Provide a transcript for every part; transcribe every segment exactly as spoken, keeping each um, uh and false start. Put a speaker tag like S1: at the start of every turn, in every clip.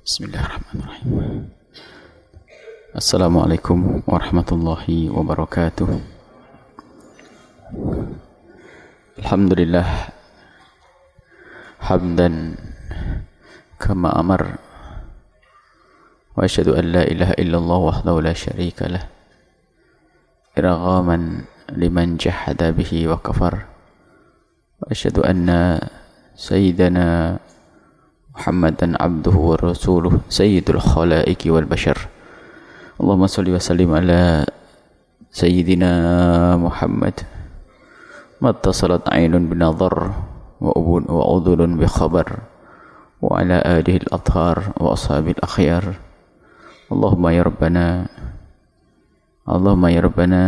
S1: Bismillahirrahmanirrahim. Assalamualaikum warahmatullahi wabarakatuh. Alhamdulillah hamdan kama amar wa asyhadu an la ilaha illallah wahdahu la syarika lah irghaman liman jahada bihi wa kafar wa asyhadu anna sayyidana Muhammadan abduhu wa rasuluh sayyidul khalaiki wal bashar. Allahumma salli wa sallim ala sayyidina Muhammad mattasalat aynun binadhar wa ubun wa udhulun bi khabar wa ala alihi al-athhar wa ashabil akhyar. Allahumma ya rabbana Allahumma ya rabbana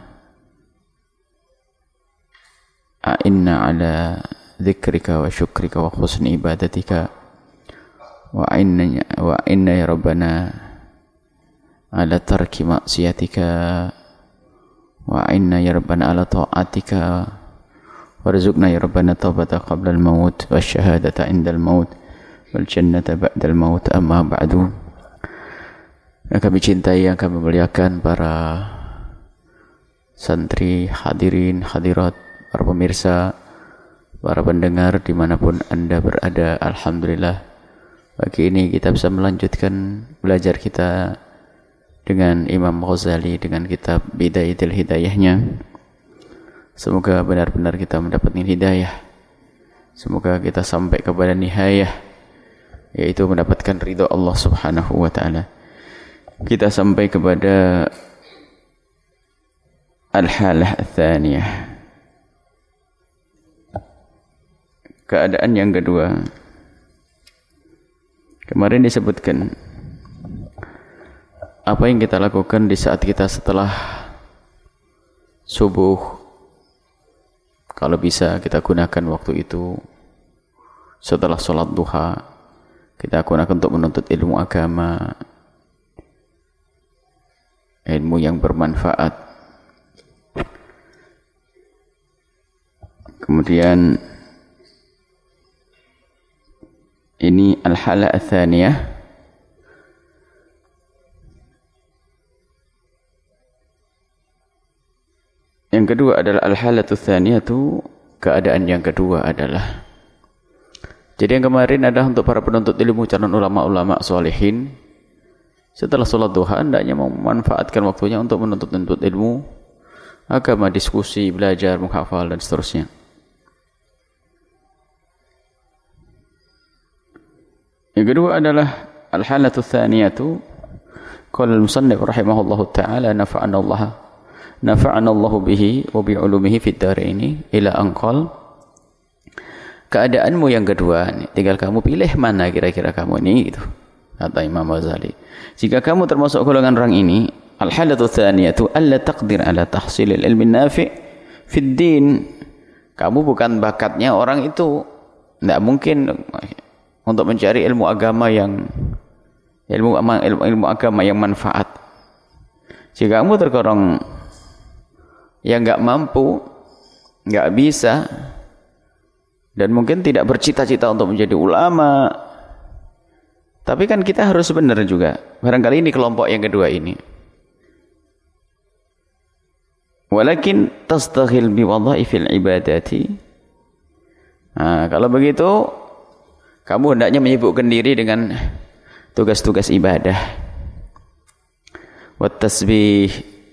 S1: a'inna ala dzikrika wa syukrika wa husni ibadatika wa inna wa inna ya rabbana ala tarki maksiatika wa inna ya rabbana ala ta'atika warzuqna ya rabbana taubata qabla al-maut wa syahadata inda al-maut wal jannata ba'da al-maut. Amma ba'du. Yang kami cintai, yang kami muliakan, para santri, hadirin, hadirat, para pemirsa, para pendengar dimanapun Anda berada, alhamdulillah pagi ini kita bisa melanjutkan belajar kita dengan Imam Ghazali dengan kitab Bidayatul Hidayahnya. Semoga benar-benar kita mendapatkan hidayah. Semoga kita sampai kepada nihayah, yaitu mendapatkan ridha Allah Subhanahu wa taala. Kita sampai kepada al-halah ats-tsaniyah. Keadaan yang kedua. Kemarin disebutkan apa yang kita lakukan di saat kita setelah subuh. Kalau bisa kita gunakan waktu itu setelah sholat duha, kita gunakan untuk menuntut ilmu agama, ilmu yang bermanfaat. Kemudian ini al-halah ats-tsaniyah. Yang kedua adalah al-halatu tsaniyah, itu keadaan yang kedua adalah, jadi yang kemarin adalah untuk para penuntut ilmu, calon ulama-ulama sholihin setelah sholat duha hendaknya memanfaatkan waktunya untuk menuntut-nuntut ilmu agama, diskusi, belajar, menghafal dan seterusnya. Yang kedua adalah al-halatu tsaniyatu, qala al-musannif rahimahullahu taala nafa'ana Allah nafa'ana Allah bihi wa bi 'ulumihi fid dharain ila anqal. Keadaanmu yang kedua, tinggal kamu pilih mana kira-kira kamu ini, gitu kata Imam Ghazali. Jika kamu termasuk golongan orang ini, al-halatu tsaniyatu alla taqdir ala tahsilil ilmi nafi' fid din. Kamu bukan bakatnya orang itu, tidak mungkin untuk mencari ilmu agama yang ilmu ilmu, ilmu agama yang manfaat. Jika kamu tergolong yang enggak mampu, enggak bisa, dan mungkin tidak bercita-cita untuk menjadi ulama, tapi kan kita harus benar juga. Barangkali ini kelompok yang kedua ini. Walakin tastaghil bi wadhaifil ibadati. Nah, kalau begitu kamu hendaknya menyibukkan diri dengan tugas-tugas ibadah. Wat tasbih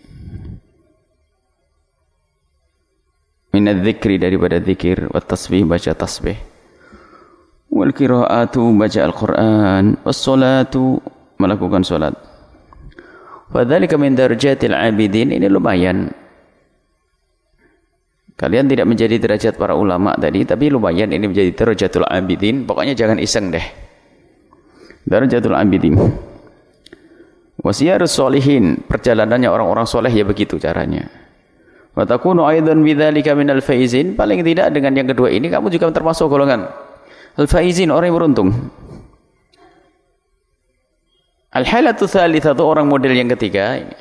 S1: min adz-dzikri, daripada zikir, wat tasbih baca tasbih, wal qiraatu baca Al-Qur'an, was salatu melakukan salat. Wa dzalika min darajatil 'abidin, ini lumayan. Kalian tidak menjadi derajat para ulama tadi, tapi lumayan ini menjadi darajatul abidin. Pokoknya jangan iseng deh. Darajatul abidin. Wasiyarus sholihin, perjalanannya orang-orang soleh ya begitu caranya. Wa takunu aidan bidzalika minal faizin, paling tidak dengan yang kedua ini kamu juga termasuk golongan al-faizin, orang yang beruntung. Al-halatu tsalitsatu, orang model yang ketiga ini.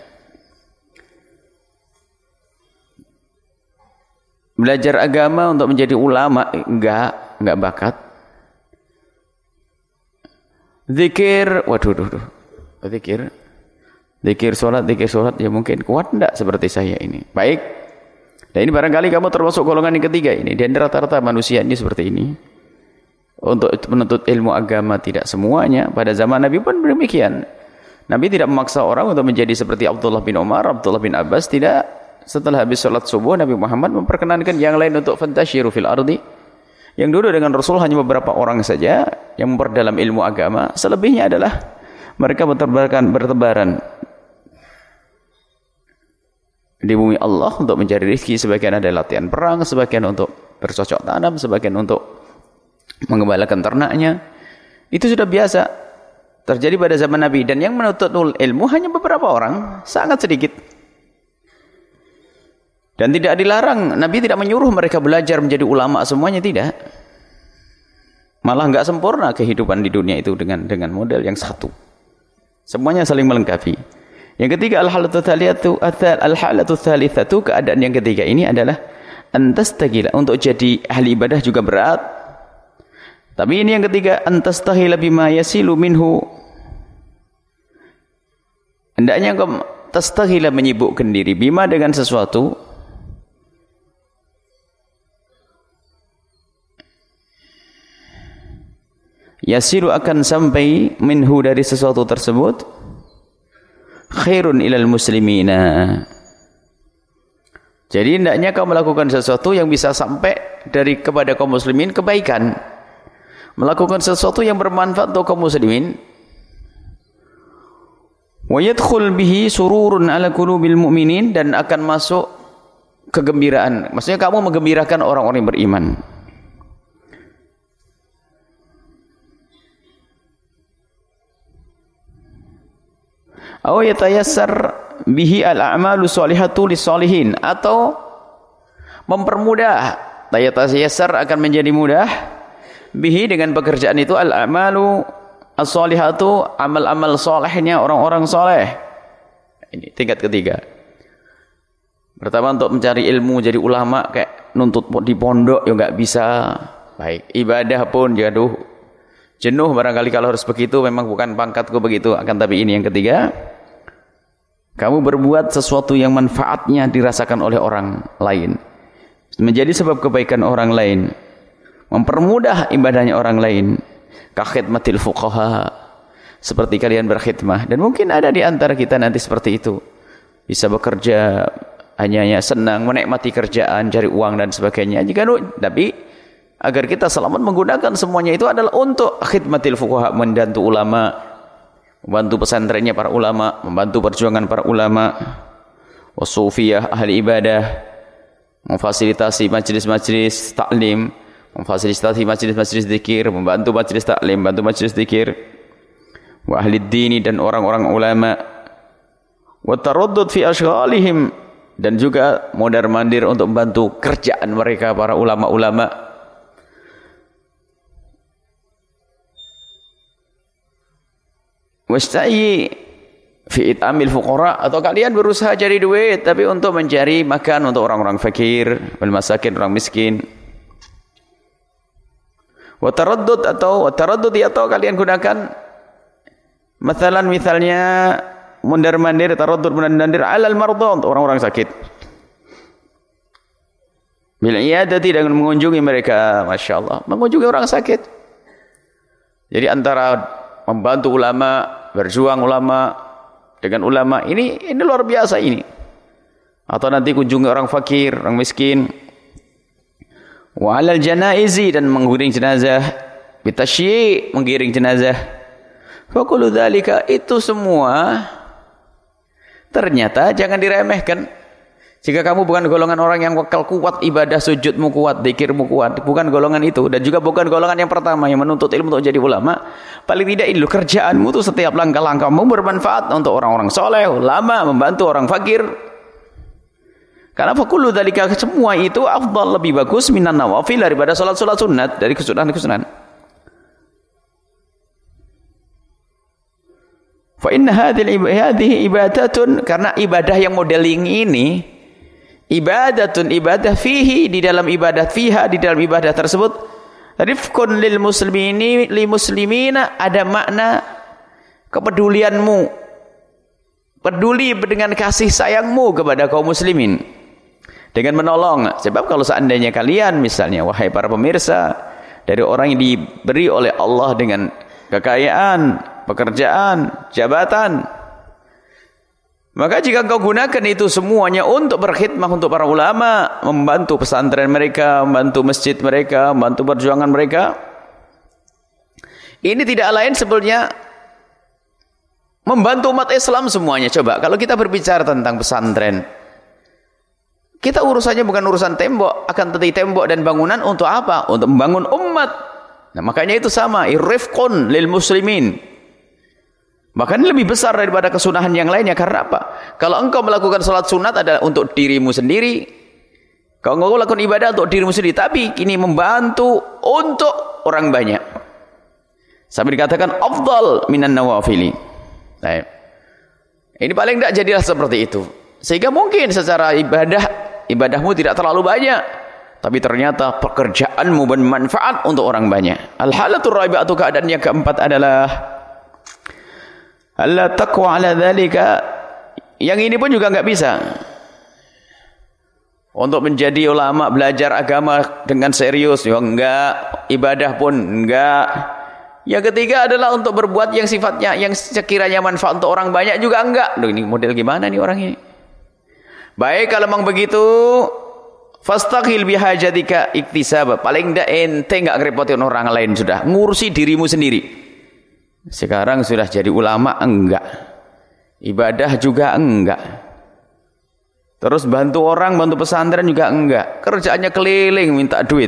S1: Belajar agama untuk menjadi ulama enggak, enggak bakat. Zikir, waduh, waduh, waduh. Zikir, zikir sholat, zikir sholat, ya mungkin kuat enggak seperti saya ini. Baik. Dan ini barangkali kamu termasuk golongan yang ketiga ini. Dan rata-rata manusia ini seperti ini. Untuk menuntut ilmu agama tidak semuanya. Pada zaman Nabi pun demikian. Nabi tidak memaksa orang untuk menjadi seperti Abdullah bin Umar, Abdullah bin Abbas. Tidak. Setelah habis sholat subuh, Nabi Muhammad memperkenankan yang lain untuk fantasyiru fil ardi. Yang dulu dengan Rasul hanya beberapa orang saja yang memperdalam ilmu agama. Selebihnya adalah mereka bertebaran, bertebaran di bumi Allah untuk mencari rezeki. Sebagian ada latihan perang, sebagian untuk bercocok tanam, sebagian untuk mengembalakan ternaknya. Itu sudah biasa terjadi pada zaman Nabi. Dan yang menuntut ilmu hanya beberapa orang, sangat sedikit. Dan tidak dilarang, Nabi tidak menyuruh mereka belajar menjadi ulama semuanya, tidak. Malah enggak sempurna kehidupan di dunia itu dengan dengan model yang satu. Semuanya saling melengkapi. Yang ketiga, al-halatu tsalitsatu, al-halatu tsalitsatu, keadaan yang ketiga ini adalah antastagila, untuk jadi ahli ibadah juga berat. Tapi ini yang ketiga, antastahila bima yasilu minhu. Hendaknya engkau tastahila, menyibukkan diri bima dengan sesuatu yasiru, akan sampai minhu, dari sesuatu tersebut, khairun ilal muslimina. Jadi hendaknya kau melakukan sesuatu yang bisa sampai dari kepada kaum muslimin kebaikan. Melakukan sesuatu yang bermanfaat untuk kaum muslimin. Wa yadkhul bihi sururun ala qulubil mu'minin, dan akan masuk kegembiraan. Maksudnya kamu menggembirakan orang-orang yang beriman. Aw yatayassar bihi al-a'malu shalihatu lis-shalihin, atau mempermudah, yatayassar, akan menjadi mudah, bihi, dengan pekerjaan itu, al-a'malu as-shalihatu, amal-amal salehnya orang-orang saleh. Ini tingkat ketiga. Pertama, untuk mencari ilmu jadi ulama, kayak nuntut di pondok ya enggak bisa. Baik, ibadah pun jaduh jenuh barangkali kalau harus begitu, memang bukan pangkatku begitu. Akan tapi ini yang ketiga, kamu berbuat sesuatu yang manfaatnya dirasakan oleh orang lain, menjadi sebab kebaikan orang lain, mempermudah ibadahnya orang lain. Ka khidmatil fuqaha, seperti kalian berkhidmah. Dan mungkin ada di antara kita nanti seperti itu, bisa bekerja hanya senang, menikmati kerjaan, cari uang dan sebagainya. Jika tapi agar kita selamat menggunakan semuanya itu adalah untuk khidmatil fuqaha, membantu ulama, membantu pesantrennya para ulama, membantu perjuangan para ulama, wasufiyah, ahli ibadah, memfasilitasi majlis-majlis taklim, memfasilitasi majlis-majlis zikir, membantu majlis taklim, membantu majlis zikir, wa ahli dini, dan orang-orang ulama, wa taraddud fi ashghalihim, dan juga mondar-mandir untuk membantu kerjaan mereka para ulama-ulama. Wasta'i fi it'amil fuqara, atau kalian berusaha cari duit tapi untuk mencari makan untuk orang-orang fakir, wal masakin, orang miskin. Wa taraddud, atau wa taraddud, atau kalian gunakan masalan, misalnya mondar-mandir, taraddud mondar-mandir alal mardha, untuk orang-orang sakit. Bil iyadati, dengan mengunjungi mereka, masyaallah, mengunjungi orang sakit. Jadi antara membantu ulama, berjuang ulama dengan ulama, ini ini luar biasa ini. Atau nanti kunjungi orang fakir, orang miskin. Wa alal janaizi, dan menggiring jenazah, bitasyi', menggiring jenazah. Fa kullu dzalika, itu semua ternyata jangan diremehkan. Jika kamu bukan golongan orang yang wakal kuat, ibadah sujudmu kuat, zikirmu kuat, bukan golongan itu, dan juga bukan golongan yang pertama yang menuntut ilmu untuk jadi ulama, paling tidak itu kerjaanmu tuh setiap langkah-langkahmu bermanfaat untuk orang-orang soleh, ulama, membantu orang fakir. Karena fakullu dzalika, semua itu afdal, lebih bagus minan nawafil, daripada salat-salat sunat, dari kesunahan-kesunahan. Fa inna hadhihi ibadatun, karena ibadah yang modeling ini ibadatun, ibadah fihi, di dalam ibadah fiha, di dalam ibadah tersebut Rifqun lil muslimini li muslimina ada makna kepedulianmu, peduli dengan kasih sayangmu kepada kaum muslimin dengan menolong. Sebab kalau seandainya kalian misalnya wahai para pemirsa dari orang yang diberi oleh Allah dengan kekayaan, pekerjaan, jabatan, maka jika engkau gunakan itu semuanya untuk berkhidmah untuk para ulama, membantu pesantren mereka, membantu masjid mereka, membantu perjuangan mereka, ini tidak lain sebenarnya membantu umat Islam semuanya. Coba kalau kita berbicara tentang pesantren, kita urusannya bukan urusan tembok, akan tetapi tembok dan bangunan untuk apa? Untuk membangun umat. Nah, makanya itu sama, irrifqun lil muslimin. Bahkan lebih besar daripada kesunahan yang lainnya. Karena apa? Kalau engkau melakukan salat sunat adalah untuk dirimu sendiri. Kalau engkau melakukan ibadah untuk dirimu sendiri, tapi ini membantu untuk orang banyak. Sampai dikatakan afdal minan nawafili. Nah, ini paling tidak jadilah seperti itu. Sehingga mungkin secara ibadah, ibadahmu tidak terlalu banyak, tapi ternyata pekerjaanmu bermanfaat untuk orang banyak. Al-halatul rabi'atu, keadaan yang keempat adalah Allah taqwa ala dzalika. Yang ini pun juga enggak bisa. Untuk menjadi ulama, belajar agama dengan serius, ya enggak. Ibadah pun enggak. Yang ketiga adalah untuk berbuat yang sifatnya, yang sekiranya manfaat untuk orang banyak juga enggak. Loh, ini model gimana nih orang ini? Baik, kalau memang begitu, fastaghil bihajatika iktisab. Paling enggak ente enggak ngerepotin orang lain, sudah ngurusi dirimu sendiri. Sekarang sudah jadi ulama enggak, ibadah juga enggak, terus bantu orang, bantu pesantren juga enggak, kerjaannya keliling minta duit.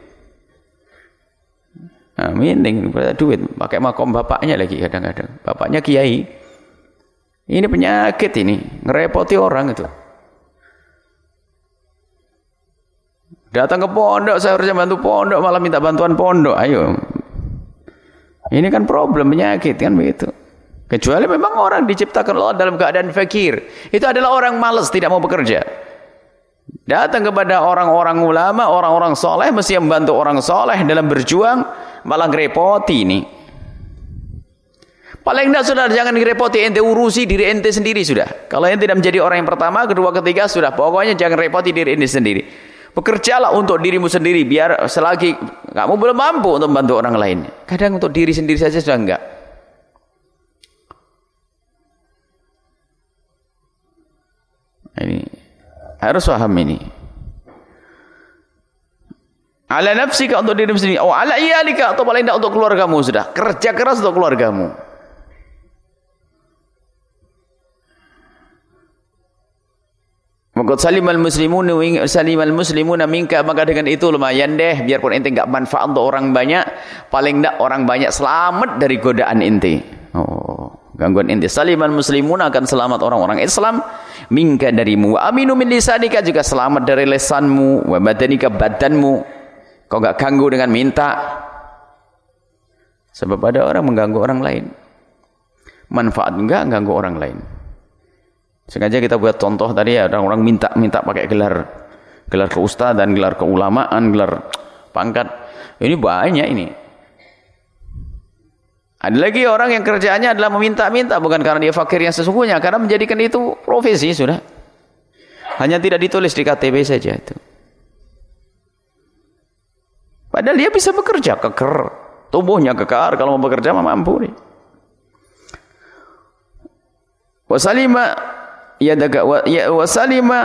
S1: Nah, minta duit, pakai makom bapaknya lagi kadang-kadang, bapaknya kiai. Ini penyakit ini, ngerepoti orang itu. Datang ke pondok, saya harusnya bantu pondok, malah minta bantuan pondok. Ayo. Ini kan problem, penyakit kan begitu. Kecuali memang orang diciptakan Allah dalam keadaan fakir. Itu adalah orang malas, tidak mau bekerja. Datang kepada orang-orang ulama, orang-orang soleh, mesti membantu orang soleh dalam berjuang, malah ngerepoti ini. Paling tidak sudah, jangan ngerepoti, ente urusi diri ente sendiri sudah. Kalau ente tidak menjadi orang yang pertama, kedua, ketiga, sudah. Pokoknya jangan repoti diri ente sendiri. Bekerjalah untuk dirimu sendiri, biar selagi kamu belum mampu untuk membantu orang lain. Kadang untuk diri sendiri saja sudah enggak. Ini harus paham ini. Ala nafsika, untuk dirimu sendiri. Oh, ala iyalika, atau paling tidak untuk keluargamu sudah. Kerja keras untuk keluargamu. Maka salimal muslimuna salimal muslimuna minka, maka dengan itu lumayan deh, biarpun ente enggak manfaat untuk orang banyak, paling enggak orang banyak selamat dari godaan ente. Oh, gangguan ente. Salimal muslimuna, akan selamat orang-orang Islam minka darimu. Wa aminu min lisanika, juga selamat dari lesanmu, wa badanika, badanmu. Kau enggak ganggu dengan minta. Sebab ada orang mengganggu orang lain. Manfaat enggak, ganggu orang lain. Sengaja kita buat contoh tadi ya, orang-orang minta-minta pakai gelar gelar keustadan, gelar keulamaan, gelar pangkat. Ini banyak ini. Ada lagi orang yang kerjaannya adalah meminta-minta, bukan karena dia fakir yang sesungguhnya, karena menjadikan itu profesi sudah. Hanya tidak ditulis di K T P saja itu. Padahal dia bisa bekerja, keker, tubuhnya kekar, kalau mau bekerja mampu nih. Wasalima ya daga wa, ya wasalima,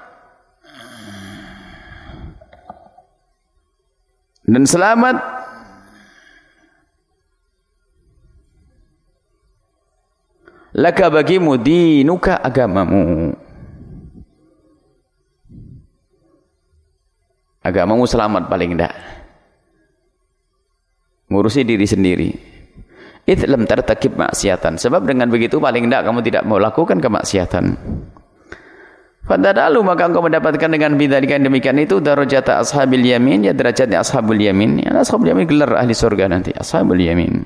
S1: dan selamat laka bagimu dinuka, agamamu. Agamamu selamat paling tidak. Ngurusi diri sendiri. Idh lam tartakib maksiatan. Sebab dengan begitu paling tidak kamu tidak mau lakukan kemaksiatan. Fadadalu, maka engkau mendapatkan dengan bidzalika demikian itu darajata ashabil yamin, ya derajatnya ashabul yamin. Ya, ashabul yamin gelar ahli surga nanti, ashabul yamin.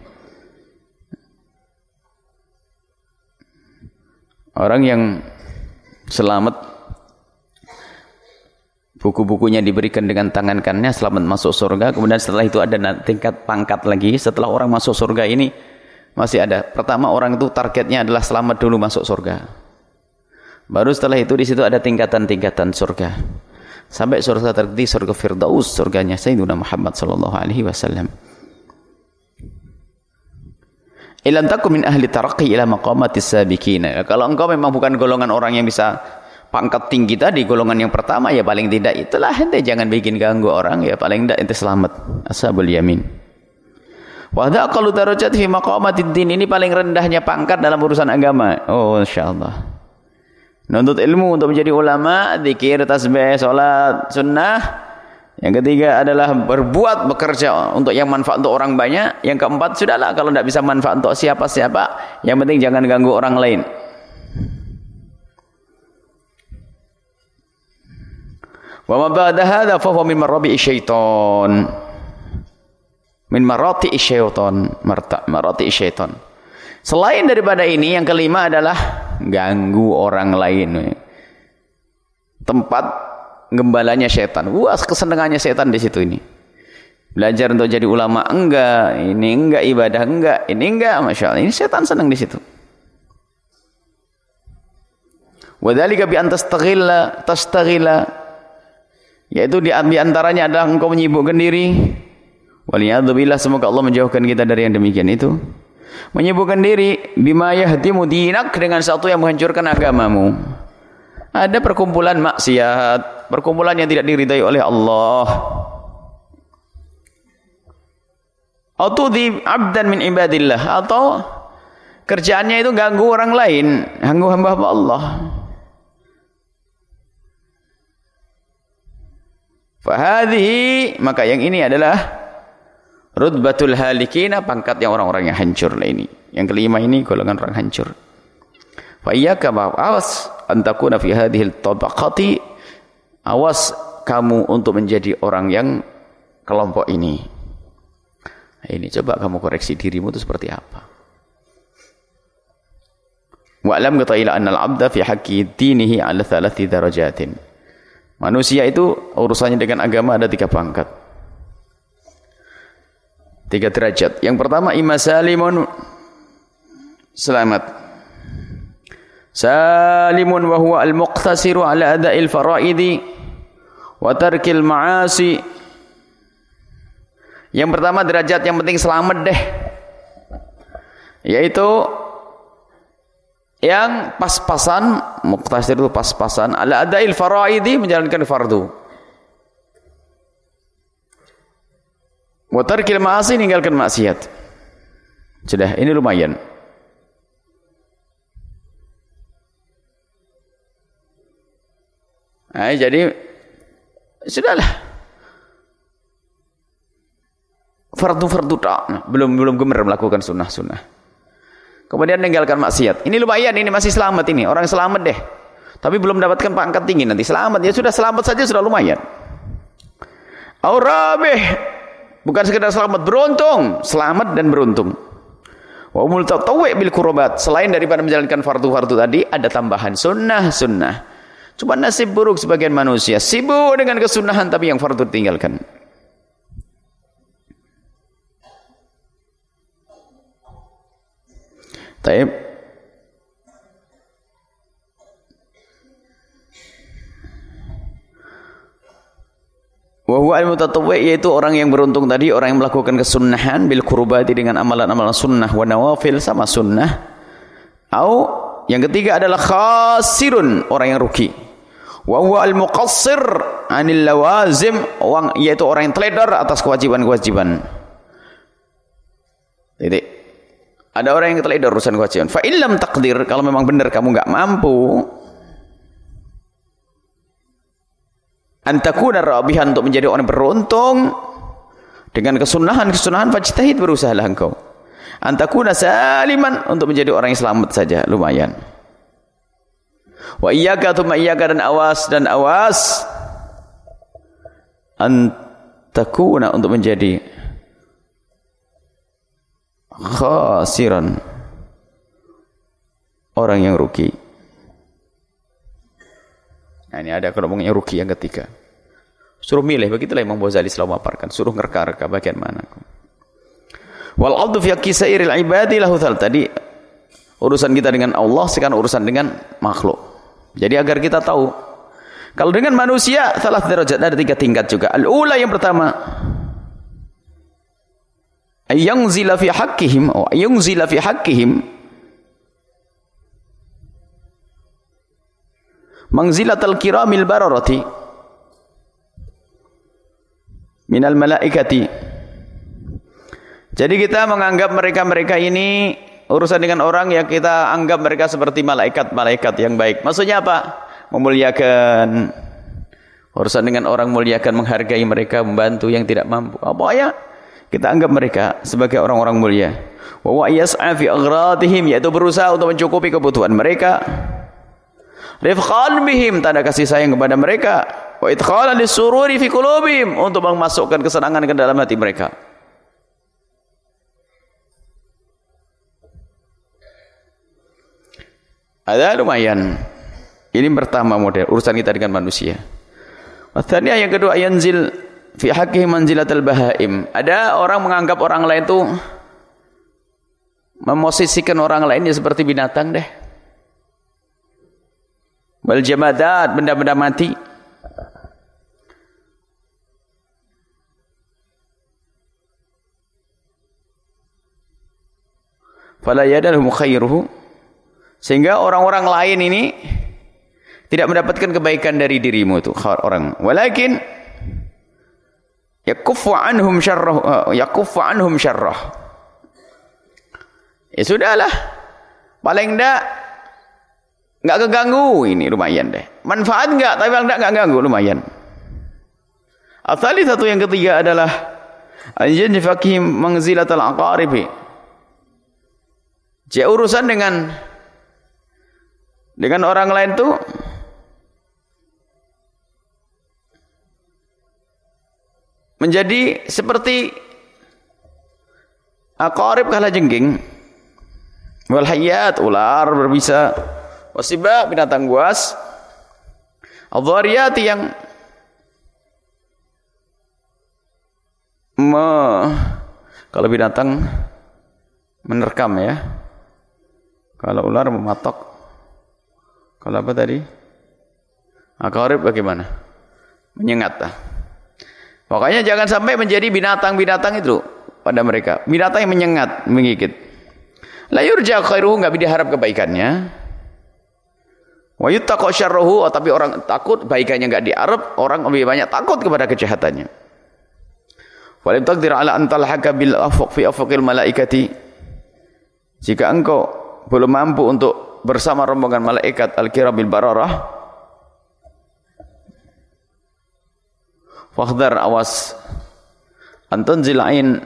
S1: Orang yang selamat buku-bukunya diberikan dengan tangan kanannya, selamat masuk surga. Kemudian setelah itu ada tingkat pangkat lagi. Setelah orang masuk surga ini masih ada. Pertama orang itu targetnya adalah selamat dulu masuk surga. Baru setelah itu di situ ada tingkatan-tingkatan surga. Sampai surga tertinggi, surga Firdaus, surganya Sayyidina Muhammad sallallahu alaihi wasallam. Ilam takum min ahli taraqi ila maqamatis sabiqin. Kalau engkau memang bukan golongan orang yang bisa pangkat tinggi tadi, golongan yang pertama, ya paling tidak itulah ente jangan bikin ganggu orang, ya paling tidak ente selamat. Ashabul yamin. Wa hadza aqallu darajat fi maqamatid din, ini paling rendahnya pangkat dalam urusan agama. Oh, insyaallah. Nuntut ilmu untuk menjadi ulama, zikir, tasbih, salat, sunnah. Yang ketiga adalah berbuat, bekerja untuk yang manfaat untuk orang banyak. Yang keempat, sudahlah kalau tidak bisa manfaat untuk siapa-siapa, yang penting jangan ganggu orang lain. Wa ma ba'da hadza fa huwa min marabi'i syaitan. Min marati'i syaitan, marta marati'i syaitan. Selain daripada ini, yang kelima adalah ganggu orang lain. Tempat gembalanya syaitan. Wah, kesenangannya syaitan di situ ini. Belajar untuk jadi ulama enggak, ini enggak, ibadah enggak, ini enggak, Masya Allah. Ini syaitan senang di situ. Wa dzalika bi an tastaghilla tastaghilla, yaitu di antaranya adalah engkau menyibukkan diri. Waliyadzubillah, semoga Allah menjauhkan kita dari yang demikian itu. Menyibukkan diri bima yahdimu dinak, dengan satu yang menghancurkan agamamu. Ada perkumpulan maksiat, perkumpulan yang tidak diridai oleh Allah. Atau di abdan min ibadillah, atau kerjaannya itu ganggu orang lain, ganggu hamba-hamba Allah. Fahadhihi, maka yang ini adalah rutbatul halikina, pangkat yang orang-orang yang hancur lah ini. Yang kelima ini golongan orang hancur. Fa iyyaka awas antakuna fi hadhil tabaqati, awas kamu untuk menjadi orang yang kelompok ini. Nah, ini coba kamu koreksi dirimu itu seperti apa. Wa alam qata'ila anna al-'abda fi haqqi dinihi 'ala thalathi darajatin. Manusia itu urusannya dengan agama ada tiga pangkat, tiga derajat. Yang pertama, imma salimun, selamat. Salimun wa huwa al-muqtasiru ala ada'il faraidi wa tarkil ma'asi. Yang pertama derajat yang penting selamat deh, yaitu yang pas-pasan, muqtasir itu pas-pasan, ala ada'il faraidi, menjalankan fardu. Wa tarkil ma'asi, meninggalkan maksiat. Sudah, ini lumayan. Nah, jadi sudahlah. Fardu-fardu tak, belum belum gemar melakukan sunnah-sunnah. Kemudian meninggalkan maksiat. Ini lumayan, ini masih selamat ini. Orang selamat deh. Tapi belum dapatkan pangkat tinggi nanti. Selamat, ya sudah selamat saja sudah lumayan. Aurabih, bukan sekedar selamat, beruntung. Selamat dan beruntung. Wa umul tatawwi' bil qurbat. Selain daripada menjalankan fardu-fardu tadi, ada tambahan sunnah-sunnah. Cuma nasib buruk sebagian manusia, sibuk dengan kesunahan tapi yang fardu tinggalkan. Taib. Wa huwa al-mutatawwi', yaitu orang yang beruntung tadi, orang yang melakukan kesunahan bil qurbati, dengan amalan-amalan sunnah, wa nawafil, sama sunnah. Au yang ketiga adalah khasirun, orang yang rugi. Wa huwa al-muqassir 'anil lawazim, yaitu orang yang teledor atas kewajiban-kewajiban. Titik. Ada orang yang teledor urusan kewajiban. Fa illam taqdir, kalau memang benar kamu enggak mampu, antakuna rabihan, untuk menjadi orang beruntung dengan kesunahan-kesunahan, fajtahid, berusahalah engkau. Antakuna saliman, untuk menjadi orang yang selamat saja, lumayan. Wa iyyaka thumma iyyaka, dan awas dan awas antakuna, untuk menjadi khasiran, orang yang rugi. Nah, ini ada kelompoknya rugi yang ketiga. Suruh milih, begitulah Imam Ghazali selalu memaparkan. Suruh ngerka-reka bagian mana. Wal abdu fi kisairil ibadi lahu thal. Tadi urusan kita dengan Allah, sekarang urusan dengan makhluk. Jadi agar kita tahu, kalau dengan manusia salah derajat, ada tiga tingkat juga. Al-ula yang pertama, ayyunzila fi haqqihim, oh ayyunzila fi haqqihim manzilatal kiramil bararati minal malaikati. Jadi kita menganggap mereka-mereka ini urusan dengan orang yang kita anggap mereka seperti malaikat-malaikat yang baik. Maksudnya apa? Memuliakan. Urusan dengan orang muliakan, menghargai mereka, membantu yang tidak mampu. Apa ya? Kita anggap mereka sebagai orang-orang mulia. Wa wa yas'a fi aghradihim, yaitu berusaha untuk mencukupi kebutuhan mereka. Rifqan bihim, tanda kasih sayang kepada mereka. Wa idkhalan lisururi fi qulubihim, untuk memasukkan kesenangan ke dalam hati mereka. Ada lumayan. Ini pertama model urusan kita dengan manusia. Wathaniya yang kedua, yanzil fi haqqihi manzilatal bahaim. Ada orang menganggap orang lain itu memosisikan orang lainnya seperti binatang deh. Wal jamadat, benda-benda mati. Fala yadalhum khairuhu, sehingga orang-orang lain ini tidak mendapatkan kebaikan dari dirimu itu orang. Walakin yakuffu anhum syarrah, yakuffu anhum syarrah. Ya sudahlah, paling enggak enggak keganggu, ini lumayan deh. Manfaat enggak, tapi paling enggak enggak ganggu, lumayan. Asali satu yang ketiga adalah anjin fakihim manzilatal aqaribi. Jika urusan dengan dengan orang lain tuh menjadi seperti aqarib kalajengking, wal hayat, ular berbisa, wasiba, binatang buas, adh-dhariyati, yang me, kalau binatang menerkam ya, kalau ular mematok, kalau apa tadi? Aqarib bagaimana? Menyengat lah. Pokoknya jangan sampai menjadi binatang-binatang itu pada mereka. Binatang yang menyengat, menggigit. La yurja khairuhu, enggak diharap kebaikannya. Wa yuttaqu syarruhu, tapi orang takut baikannya enggak diharap, orang lebih banyak takut kepada kejahatannya. Wa lam taqdir ala an talhaka bil afaq fi afaqil malaikati. Jika engkau belum mampu untuk bersama rombongan malaikat al-kiramil bararah, fakhdar, awas, antanzil ain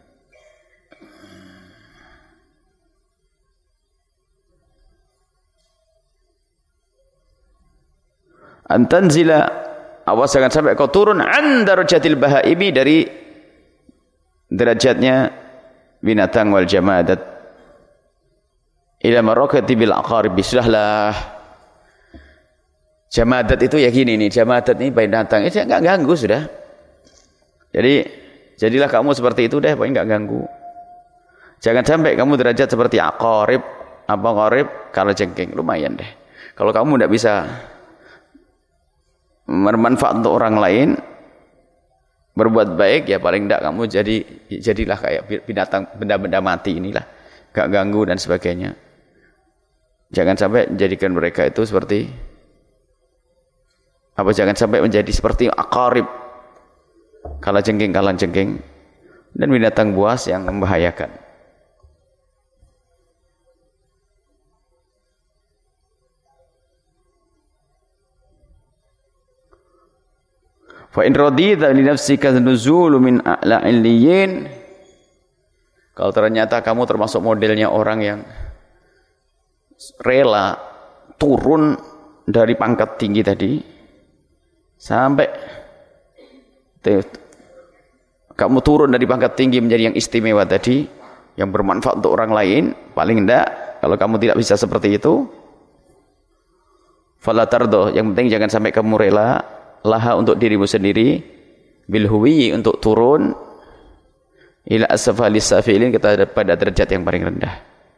S1: antanzila, awas jangan sampai kau turun an darajatil bahaimi, dari derajatnya binatang wal jamadat, ila marakati bil aqarib. Sudahlah, jamadat itu ya gini nih, jamadat ini binatang itu enggak ganggu sudah. Jadi jadilah kamu seperti itu deh, pokoknya enggak ganggu. Jangan sampai kamu derajat seperti aqarib, apa qarib, kalau jengking, lumayan deh. Kalau kamu enggak bisa bermanfaat untuk orang lain, berbuat baik, ya paling enggak kamu jadi jadilah kayak binatang, benda-benda mati inilah, enggak ganggu dan sebagainya. Jangan sampai menjadikan mereka itu seperti apa, jangan sampai menjadi seperti aqarib, kalajengking kalajengking, dan binatang buas yang membahayakan. Fa in radida li nafsika nuzulu min a'la illiyin, kalau ternyata kamu termasuk modelnya orang yang rela turun dari pangkat tinggi tadi sampai kamu turun dari pangkat tinggi menjadi yang istimewa tadi, yang bermanfaat untuk orang lain, paling enggak kalau kamu tidak bisa seperti itu, fala tardo, yang penting jangan sampai kamu rela laha untuk dirimu sendiri, bil huwi untuk turun, ila asfalis safilin kita pada derajat yang paling rendah.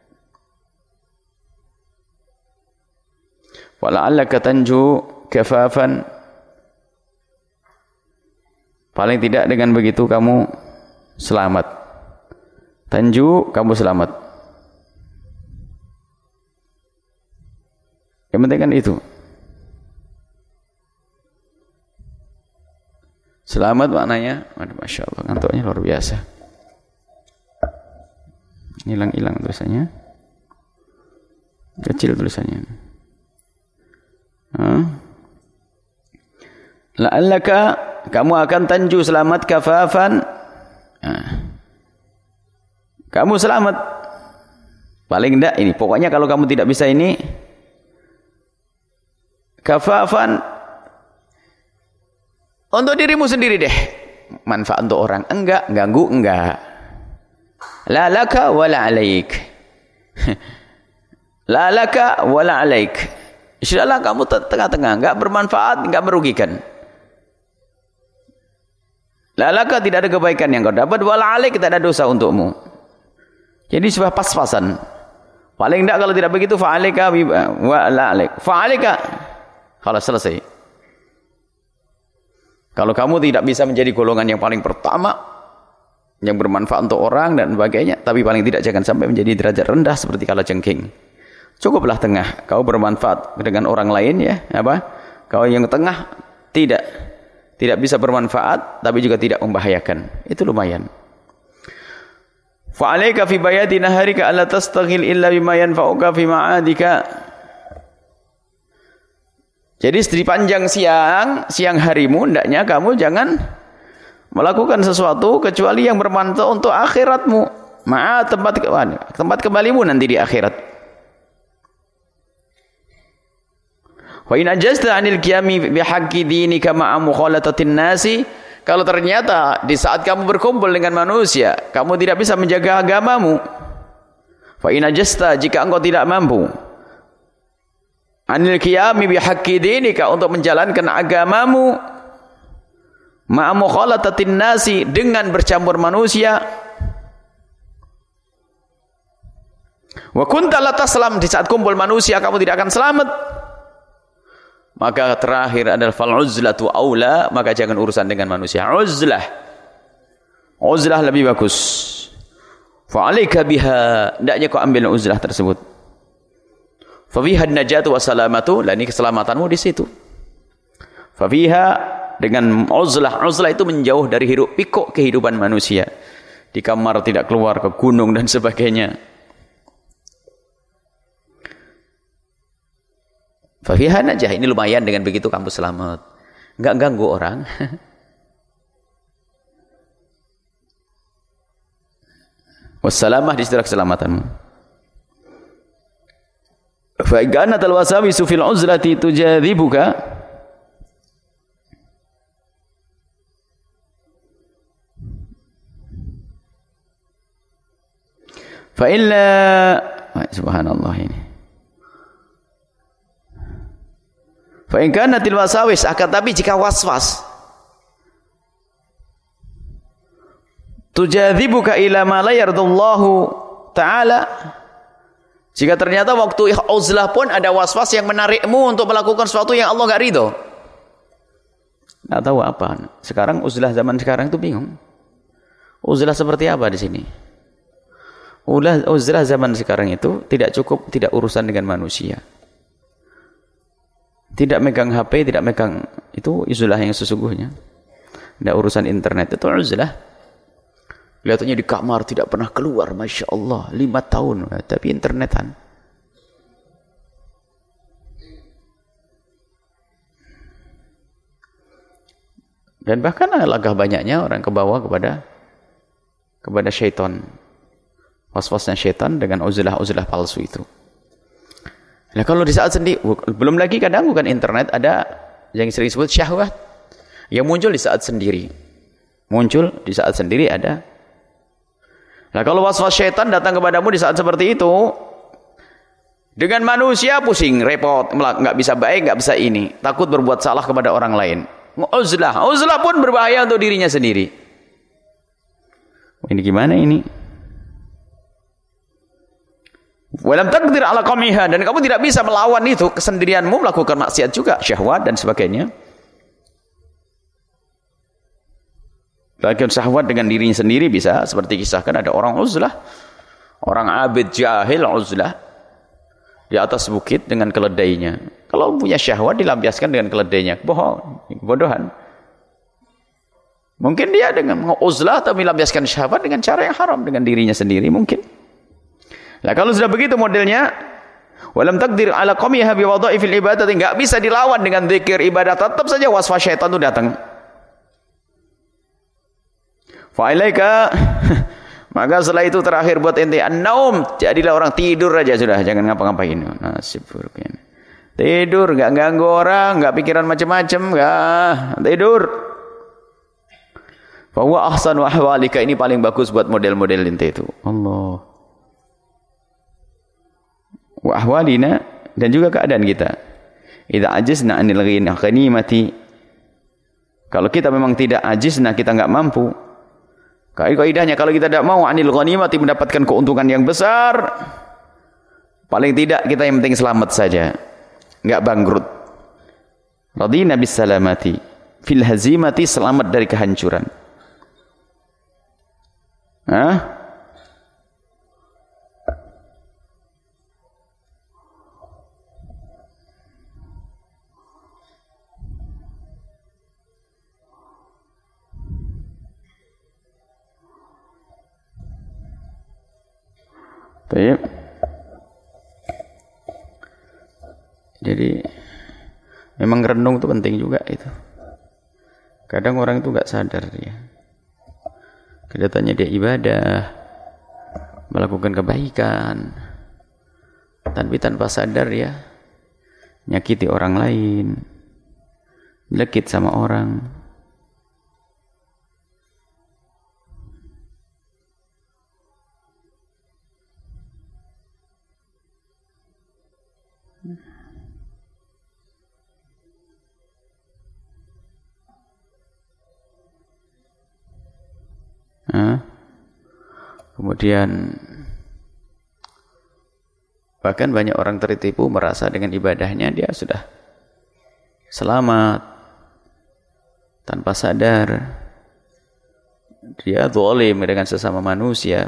S1: Wala'allaka tanju kafafan, paling tidak dengan begitu kamu selamat. Tanju, kamu selamat. Yang penting kan itu. Selamat maknanya, aduh, Masya Allah, ngantuknya luar biasa. Hilang-hilang tulisannya. Kecil tulisannya. Huh? La'allaka, kamu akan tanju selamat kafafan. Nah. Kamu selamat. Paling enggak ini, pokoknya kalau kamu tidak bisa ini, kafafan untuk dirimu sendiri deh. Manfaat untuk orang enggak, ganggu enggak. La laka wala alaik. La laka wala alaik. InsyaAllah kamu tengah-tengah, enggak bermanfaat, enggak merugikan. La laka tidak ada kebaikan yang kau dapat, wala alaik tidak ada dosa untukmu. Jadi sebuah pas-pasan. Paling enggak kalau tidak begitu fa'alika wa la alaik. Fa'alika. Kalau selesai. Kalau kamu tidak bisa menjadi golongan yang paling pertama, yang bermanfaat untuk orang dan sebagainya, tapi paling tidak jangan sampai menjadi derajat rendah seperti kalajengking. Cukuplah tengah. Kau bermanfaat dengan orang lain ya, apa? Kau yang tengah tidak tidak bisa bermanfaat, tapi juga tidak membahayakan. Itu lumayan. Fa'alaika fi bayati naharika alla tastaghil illa bima yanfa'uka fi ma'adika. Jadi di panjang siang, siang harimu, hendaknya kamu jangan melakukan sesuatu kecuali yang bermanfaat untuk akhiratmu. Ma'a tempat tempat kembalimu nanti di akhirat. Wa in ajazta 'anil qiyami bi haqqi dinika ma'a mukhalatatin nasi, kalau ternyata di saat kamu berkumpul dengan manusia, kamu tidak bisa menjaga agamamu. Fa in ajazta, jika engkau tidak mampu, anil qiyami bihaqqi dinika, untuk menjalankan agamamu, ma'a mukhalatatin nasi, dengan bercampur manusia, wa kunta la taslam, di saat kumpul manusia kamu tidak akan selamat, maka terakhir adalah fal uzlatu aula, maka jangan urusan dengan manusia. Uzlah. Uzlah lebih bagus. Fa alaika biha, hendaknya kau ambil uzlah tersebut. Fa fiha an-najatu wassalamatu, lan keselamatanmu di situ. Fa fiha, dengan uzlah, uzlah itu menjauh dari hiruk pikuk kehidupan manusia. Di kamar tidak keluar, ke gunung dan sebagainya. Fafiha najah, ini lumayan, dengan begitu kamu selamat. Enggak ganggu orang. Wassalamah, di situ keselamatanmu. Fa igana tal wasawisu fil uzlati tujadzibuka. Fa illa, subhanallah ini. Fa in kanatil wasawis, akan tapi jika waswas tujadzibuka ila ma la yardallahu ta'ala, jika ternyata waktu uzlah pun ada waswas yang menarikmu untuk melakukan sesuatu yang Allah enggak ridho. Enggak tahu apa. Sekarang uzlah zaman sekarang itu bingung. Uzlah seperti apa di sini? Uzlah, uzlah zaman sekarang itu tidak cukup, tidak urusan dengan manusia. Tidak megang H P, tidak megang, itu uzlah yang sesungguhnya. Tidak urusan internet, itu uzlah. Kelihatannya di kamar tidak pernah keluar, Masya Allah, lima tahun, tapi internetan. Dan bahkan alangkah banyaknya orang kebawa kepada kepada syaitan, was-wasnya syaitan dengan uzlah-uzlah palsu itu. Nah, kalau di saat sendiri, belum lagi kadang bukan internet, ada yang sering disebut syahwat yang muncul di saat sendiri. Muncul di saat sendiri ada. Nah, kalau waswas syaitan datang kepadamu di saat seperti itu, dengan manusia pusing, repot, nggak bisa baik, nggak bisa ini, takut berbuat salah kepada orang lain. Uzlah. Uzlah pun berbahaya untuk dirinya sendiri. Ini gimana ini? Walam taqdir ala qamiha, dan kamu tidak bisa melawan itu kesendirianmu, melakukan maksiat juga, syahwat dan sebagainya. Lakukan syahwat dengan dirinya sendiri bisa, seperti kisahkan ada orang uzlah, orang abid jahil uzlah di atas bukit dengan keledainya. Kalau punya syahwat dilampiaskan dengan keledainya, bohong, bodohan. Mungkin dia dengan uzlah atau melampiaskan syahwat dengan cara yang haram dengan dirinya sendiri mungkin. Nah, kalau sudah begitu modelnya, walam taqdir ala qamiha bi wadha'ifil ibadah, enggak bisa dilawan dengan zikir ibadah, tetap saja waswas syaitan itu datang. Fa ilaika, maka setelah itu terakhir buat ente an-naum, jadilah orang tidur aja sudah, jangan ngapa-ngapain. Nasib buruk ini. Tidur, enggak ganggu orang, enggak pikiran macam-macam, enggak, tidur. Fa huwa ahsanu ahwalika, ini paling bagus buat model-model ente itu. Allah. Wa ahwalina, dan juga keadaan kita. Idza ajizna 'anil ghanimati, kalau kita memang tidak ajizna, kita enggak mampu. Kaidahnya kalau kita tidak mau 'anil ghanimati, mendapatkan keuntungan yang besar, paling tidak kita yang penting selamat saja, enggak bangkrut. Radina bis salamati fil hazimati, selamat dari kehancuran. Hah? Baik. Jadi memang renung itu penting juga itu. Kadang orang itu enggak sadar dia. Kelihatannya dia ibadah, melakukan kebaikan, tapi tanpa sadar ya nyakiti orang lain, lekit sama orang. Nah, kemudian bahkan banyak orang tertipu merasa dengan ibadahnya dia sudah selamat, tanpa sadar dia zalim dengan sesama manusia.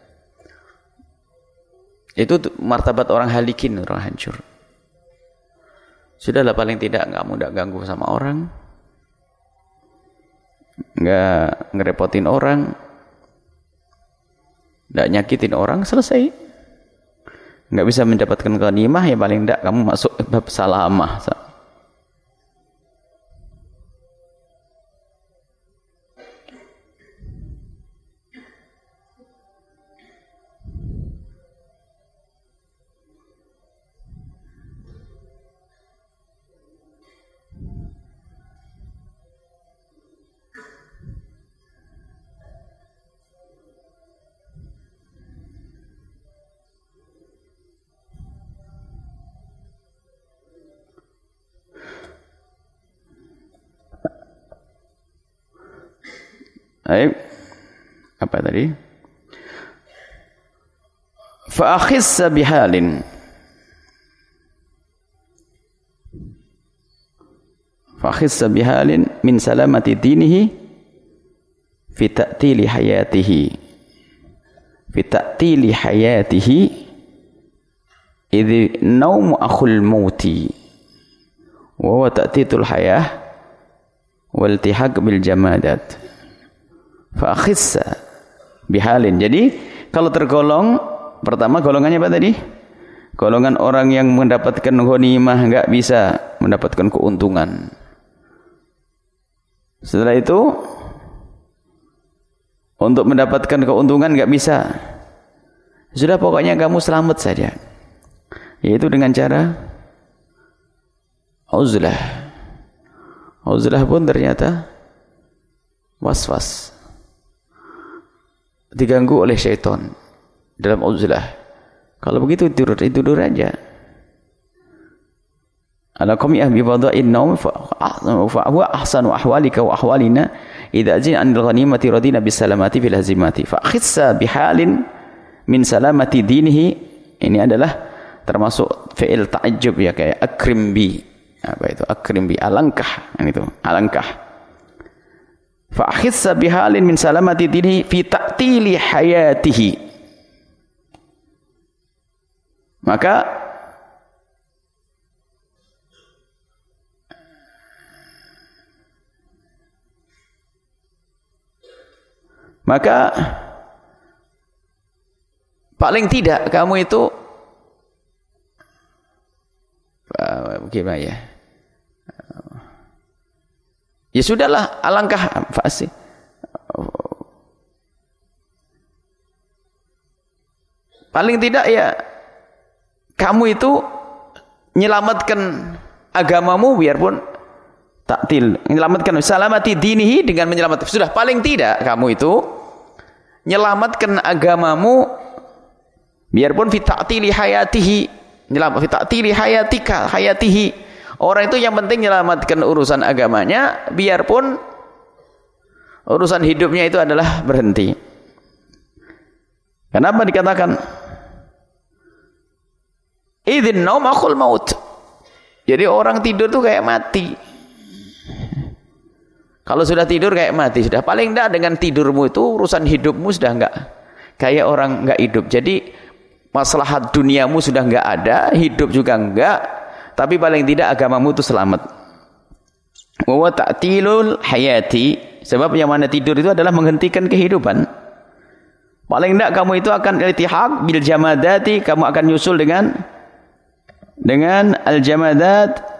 S1: Itu martabat orang halikin, orang hancur. Sudahlah, paling tidak enggak mudah ganggu sama orang, enggak ngerepotin orang, enggak nyakitin orang, selesai. Enggak bisa mendapatkan ghanimah, ya paling enggak kamu masuk bab salamah. Baik, apa tadi? Fa akhissa bihalin, fa akhissa bihalin min salamati dinihi fi ta'tili hayatihi, fi ta'tili hayatihi idh naum akhul mauti wa huwa ta'titul hayah wal tihaq bil jamadat. Fa akhissa bihalin. Jadi kalau tergolong pertama, golongannya apa tadi? Golongan orang yang mendapatkan ghanimah enggak bisa mendapatkan keuntungan. Setelah itu untuk mendapatkan keuntungan enggak bisa. Sudah, pokoknya kamu selamat saja. Yaitu dengan cara uzlah. Uzlah pun ternyata was-was, diganggu oleh syaitan dalam uzlah. Kalau begitu tidur tidur aja. ala qami'ah bi wada'in naum fa huwa ahsanu ahwalika wa ahwalina idza jin anil ghanimati radina bis salamati fil hazimati fa khissa bihalin min salamati dinihi. Ini adalah termasuk fi'il ta'ajjub ya, kayak akrim bi, apa itu akrim bi, alangkah, ini itu alangkah. Fa khissa bihalin min salamati dinihi fi ta'tili hayatihi. Maka Maka paling tidak kamu itu gimana ya? Ya sudahlah, alangkah fasih. Paling tidak ya kamu itu menyelamatkan agamamu biarpun taktil, menyelamatkan salamati dinihi dengan menyelamatkan. Sudah paling tidak kamu itu menyelamatkan agamamu biarpun fi ta'tili hayatihi, menyelamatkan fi ta'tili hayatika hayatihi. Orang itu yang penting menyelamatkan urusan agamanya biarpun urusan hidupnya itu adalah berhenti. Kenapa dikatakan idzin naum akhul maut? Jadi orang tidur itu kayak mati. Kalau sudah tidur kayak mati, sudah paling tidak dengan tidurmu itu urusan hidupmu sudah enggak kayak orang enggak hidup. Jadi maslahat duniamu sudah enggak ada, hidup juga enggak, tapi paling tidak agamamu itu selamat. Wa ta'tilul hayati, sebab yang mana tidur itu adalah menghentikan kehidupan. Paling tidak kamu itu akan iltihaq bil jamadati, kamu akan nyusul dengan dengan al jamadat.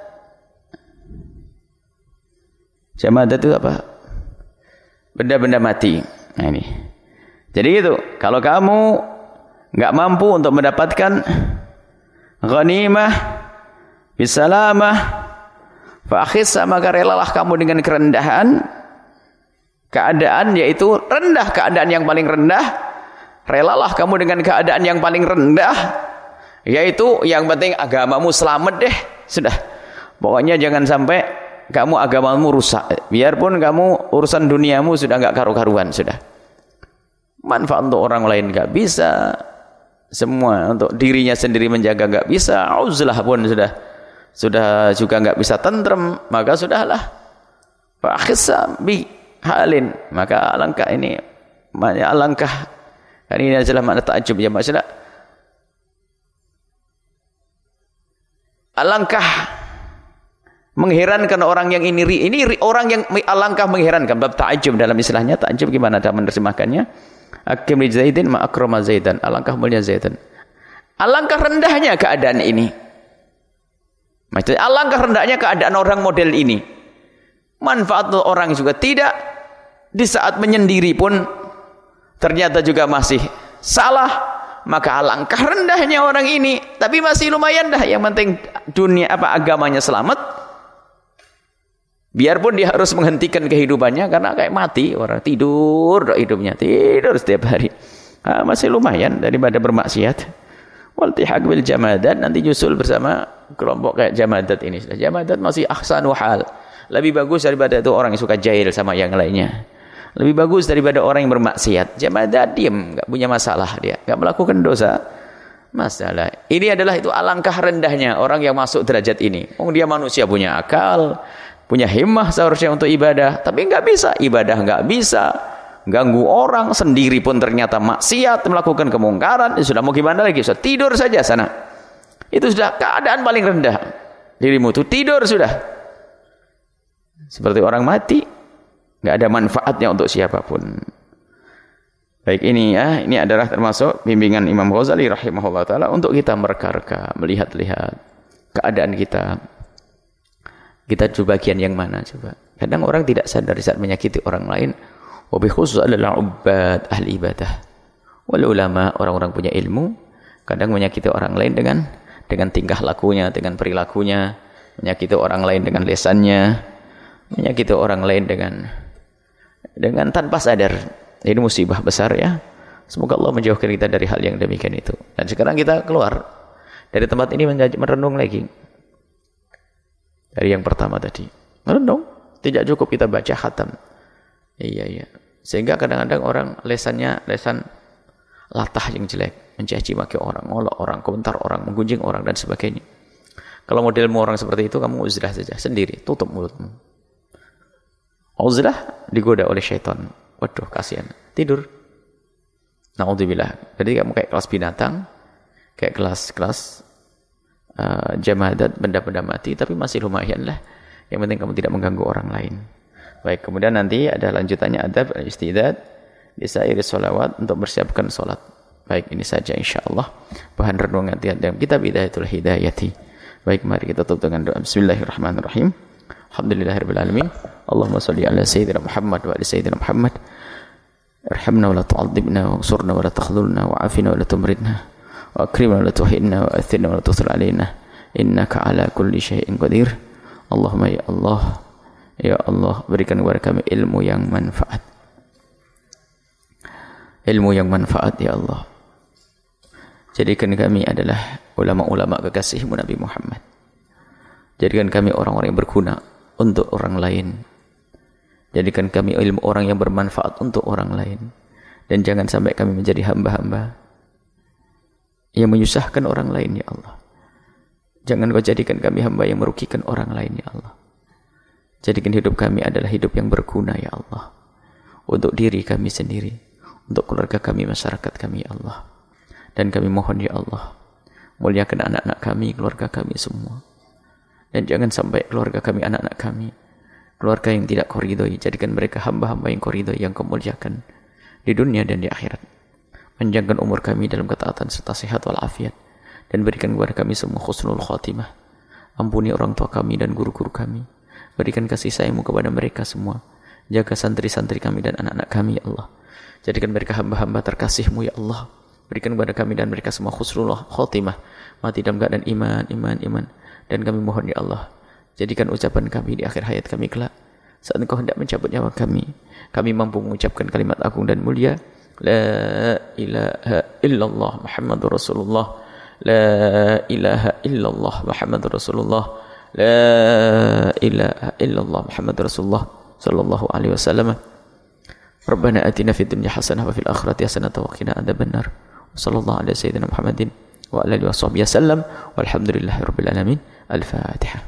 S1: Jamadat itu apa? Benda-benda mati. Nah ini. Jadi itu, kalau kamu enggak mampu untuk mendapatkan ghanimah bisalamah fa akhissa, maka relalah kamu dengan kerendahan keadaan, yaitu rendah, keadaan yang paling rendah. Relalah kamu dengan keadaan yang paling rendah, yaitu yang penting agamamu selamat deh. Sudah. Pokoknya jangan sampai kamu agamamu rusak, biarpun kamu urusan duniamu sudah enggak karu-karuan, sudah. Manfaat untuk orang lain enggak bisa, semua untuk dirinya sendiri menjaga enggak bisa, uzlah pun sudah sudah juga enggak bisa tentrem, maka sudahlah. Fa khissa bi halin, maka alangkah ini, alangkah, kan ini adalah makna ta'ajjub ya maksudnya. Alangkah mengherankan orang yang ini ini orang yang alangkah mengherankan. Bab ta'ajjub dalam istilahnya, ta'ajjub gimana dalam menerjemahkannya? Akim li Zaidin ma akrama Zaidan, alangkah mulia Zaidan. Alangkah rendahnya keadaan ini. Maksudnya alangkah rendahnya keadaan orang model ini. Manfaat orang juga tidak, di saat menyendiri pun ternyata juga masih salah. Maka alangkah rendahnya orang ini, tapi masih lumayan dah, yang penting dunia apa agamanya selamat. Biarpun dia harus menghentikan kehidupannya karena kayak mati, orang tidur hidupnya, tidur setiap hari. Nah, masih lumayan daripada bermaksiat. Waltihaq bil jamadat, nanti nyusul bersama kelompok kayak jamadat ini. Jamadat masih ahsanu hal. Lebih bagus daripada itu orang yang suka jahil sama yang lainnya. Lebih bagus daripada orang yang bermaksiat. Jamadat diam, enggak punya masalah dia, enggak melakukan dosa. Masalah. Ini adalah itu alangkah rendahnya orang yang masuk derajat ini. Oh, dia manusia punya akal, punya himmah seharusnya untuk ibadah, tapi enggak bisa, ibadah enggak bisa, ganggu orang, sendiri pun ternyata maksiat, melakukan kemungkaran. Ya sudah, mau gimana lagi? Sudah tidur saja sana. Itu sudah keadaan paling rendah. Dirimu itu tidur sudah. Seperti orang mati, enggak ada manfaatnya untuk siapapun. Baik, ini ya, ini adalah termasuk bimbingan Imam Ghazali rahimahullah taala untuk kita mereka-reka, melihat-lihat keadaan kita. Kita coba bagian yang mana coba. Kadang orang tidak sadar saat menyakiti orang lain. Wabi khusus adalah ubad ahli ibadah. Wal ulama, orang-orang punya ilmu, kadang menyakiti orang lain dengan dengan tingkah lakunya, dengan perilakunya, menyakiti orang lain dengan lisannya, menyakiti orang lain dengan dengan tanpa sadar. Ini musibah besar ya. Semoga Allah menjauhkan kita dari hal yang demikian itu. Dan sekarang kita keluar dari tempat ini merenung lagi. Dari yang pertama tadi. Merenung. Tidak cukup kita baca khatam. Iya, iya. Sehingga kadang-kadang orang lesannya lesan latah yang jelek. Mencaci maki orang, ngolok orang, komentar orang, menggunjing orang, dan sebagainya. Kalau modelmu orang seperti itu, kamu uzlah saja. Sendiri. Tutup mulutmu. Uzlah digoda oleh syaitan. Waduh, kasihan. Tidur. Na'udzubillah. Jadi kamu kayak kelas binatang. Kayak kelas-kelas uh, jamadat, benda-benda mati. Tapi masih lumayan lah. Yang penting kamu tidak mengganggu orang lain. Baik, kemudian nanti ada lanjutannya adab, istidad, disairi sholawat untuk bersiapkan sholat. Baik, ini saja insyaAllah bahan renungan dalam kitab Hidayatul Hidayati. Baik, mari kita tutup dengan doa. Bismillahirrahmanirrahim. Alhamdulillahirabbil alamin. Allahumma shalli ala sayyidina Muhammad wa ala sayyidina Muhammad. Irhamna wa la tu'adzibna wa ansurna wa la takhlulna wa afina wa la tumridna wa akrimna wa la tuhinna wa athirna wa la tuthir alaina. Innaka ala kulli syai'in qadir. Allahumma ya Allah, ya Allah, berikan kepada kami ilmu yang manfaat. Ilmu yang manfaat ya Allah. Jadikan kami adalah ulama-ulama kekasihmu Nabi Muhammad. Jadikan kami orang-orang yang berguna untuk orang lain. Jadikan kami ilmu orang yang bermanfaat untuk orang lain. Dan jangan sampai kami menjadi hamba-hamba yang menyusahkan orang lain ya Allah. Jangan kau jadikan kami hamba yang merugikan orang lain ya Allah. Jadikan hidup kami adalah hidup yang berguna ya Allah. Untuk diri kami sendiri, untuk keluarga kami, masyarakat kami ya Allah. Dan kami mohon ya Allah, muliakan anak-anak kami, keluarga kami semua. Dan jangan sampai keluarga kami, anak-anak kami, keluarga yang tidak kau ridhoi, jadikan mereka hamba-hamba yang kau ridhoi, yang kau muliakan di dunia dan di akhirat. Panjangkan umur kami dalam ketaatan serta sehat walafiat. Dan berikan kepada kami semua khusnul khatimah. Ampuni orang tua kami dan guru-guru kami. Berikan kasih sayangmu kepada mereka semua. Jaga santri-santri kami dan anak-anak kami ya Allah. Jadikan mereka hamba-hamba terkasihmu ya Allah. Berikan kepada kami dan mereka semua khusnul khatimah. Mati dalam keadaan iman, iman, iman. Dan kami mohon ya Allah, jadikan ucapan kami di akhir hayat kami kelak, saat Engkau hendak mencabut nyawa kami, kami mampu mengucapkan kalimat agung dan mulia, La ilaha illallah Muhammadur Rasulullah. La ilaha illallah Muhammadur Rasulullah. La ilaha illallah Muhammadur Rasulullah sallallahu alaihi wasallam. Rabbana atina fid dunya hasanah wa fil akhirati hasanah wa qina adzabannar. Sallallahu alaihi sayyidina Muhammadin wa alihi washabbihi wasallam. Walhamdulillahirabbil alamin. Al-Fatihah.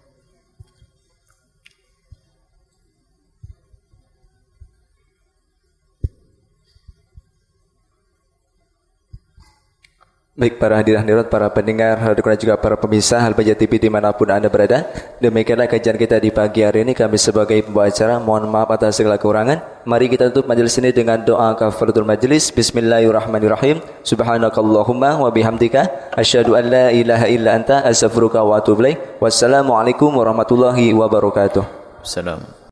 S2: Baik para hadirin hadirat, para pendengar, dan juga para pemirsa Al-Bahjah T V dimanapun Anda berada. Demikianlah kajian kita di pagi hari ini. Kami sebagai pembawa acara mohon maaf atas segala kekurangan. Mari kita tutup majelis ini dengan doa kafaratul majelis. Bismillahirrahmanirrahim. Subhanakallahumma wa bihamdika asyhadu an la ilaha illa anta astaghfiruka wa atubu ilaik. Wassalamualaikum warahmatullahi wabarakatuh.
S1: Assalam.